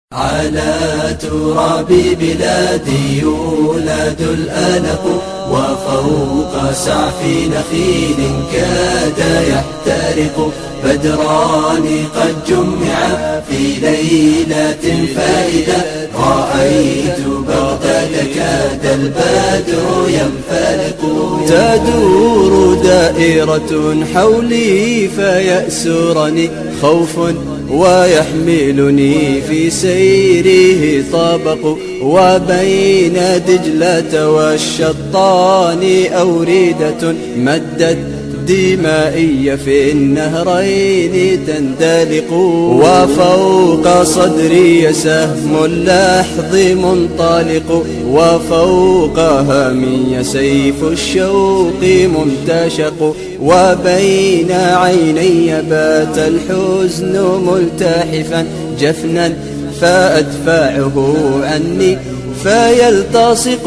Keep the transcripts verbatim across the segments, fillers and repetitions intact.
على تراب بلادي يولد الألق، وفوق سعف نخيل كاد يحترق، بدران قد جمعا في ليلة فائدة، رأيت بغداد كاد البدر ينفلق. تدور دائرة حولي فيأسرني خوف ويحملني في سيره طابق، وبين دجلة والشطان أوريدة مدت دمائي في النهرين تندلق، وفوق صدري سهم اللحظ منطلق، وفوق هامي سيف الشوق ممتشق، وبين عيني بات الحزن ملتحفا جفنا فأدفعه عني فيلتصق،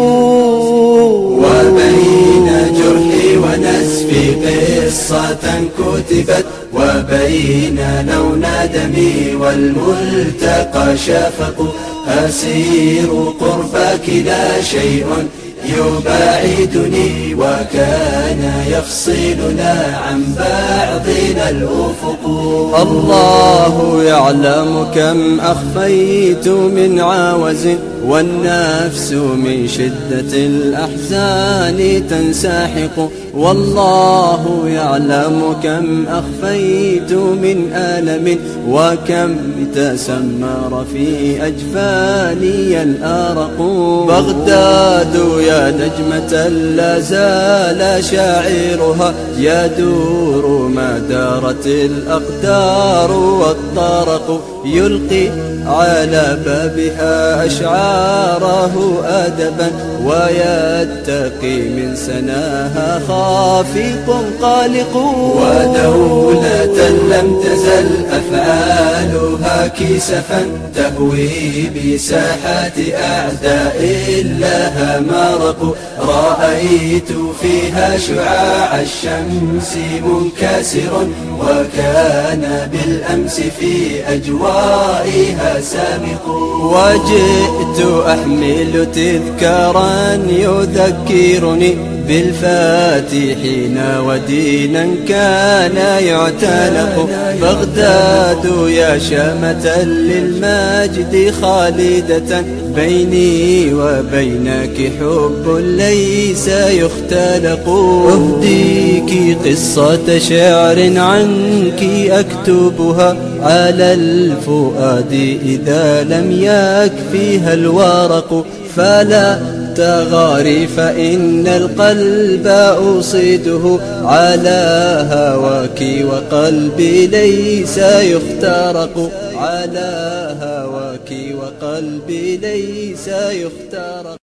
وبين جرحي ونسفي قصة كتبت، وبين لون دمي والملتقى شفق، أسير قربك لا شيء يباعدني، وكان يفصلنا عن بعضنا الأفق. الله يعلم كم أخفيت من عاوز، والنفس من شدة الأحزان تنساحق، والله يعلم كم أخفيت من ألم، وكم تسمر في أجفاني الآرق. بغداد يا نجمة لا زال شاعرها يدور ما دارت الأقدار والطرق، يلقي على بابها أشعاره أدبا، ويتقي من سناها خافق قالق. ودولة لم تزل أفعالها كسفا تهوي بساحات أعداء لها مرق، رأيت فيها شعاع الشمس منكسر، وكان بالأمس في أجوائها سابق. وجئت أحمل تذكارا يذكرني بالفاتحين ودينا كان يعتنق، بغداد يا شامة للمجد خالدة، بيني وبينك حب ليس يختلق. أهديك قصة شعر عنك أكتبها على الفؤاد إذا لم يكفيها الورق، فلا تغاري فإن القلب أصيده على هواك، وقلبي ليس يخترق على هواك، وقلبي ليس يخترق.